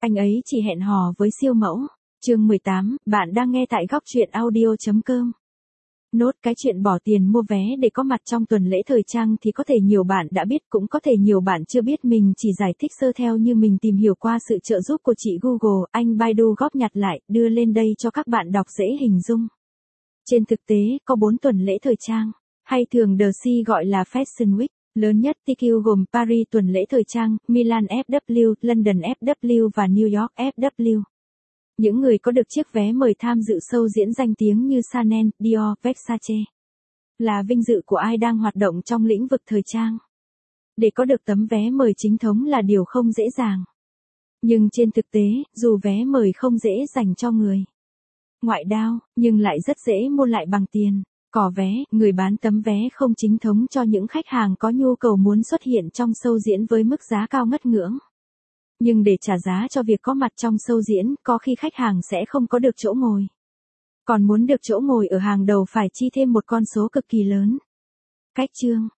Anh ấy chỉ hẹn hò với siêu mẫu. Chương 18, bạn đang nghe tại góc truyện audio.com. Nốt cái chuyện bỏ tiền mua vé để có mặt trong tuần lễ thời trang thì có thể nhiều bạn đã biết, cũng có thể nhiều bạn chưa biết. Mình chỉ giải thích sơ theo như mình tìm hiểu qua sự trợ giúp của chị Google, anh Baidu góp nhặt lại, đưa lên đây cho các bạn đọc dễ hình dung. Trên thực tế, có 4 tuần lễ thời trang, hay thường The C gọi là Fashion Week, lớn nhất TQ gồm Paris tuần lễ thời trang, Milan FW, London FW và New York FW. Những người có được chiếc vé mời tham dự show diễn danh tiếng như Chanel, Dior, Versace là vinh dự của ai đang hoạt động trong lĩnh vực thời trang. Để có được tấm vé mời chính thống là điều không dễ dàng. Nhưng trên thực tế, dù vé mời không dễ dành cho người ngoại đao, nhưng lại rất dễ mua lại bằng tiền cỏ vé. Người bán tấm vé không chính thống cho những khách hàng có nhu cầu muốn xuất hiện trong show diễn với mức giá cao ngất ngưỡng. Nhưng để trả giá cho việc có mặt trong show diễn, có khi khách hàng sẽ không có được chỗ ngồi. Còn muốn được chỗ ngồi ở hàng đầu phải chi thêm một con số cực kỳ lớn. Cách chương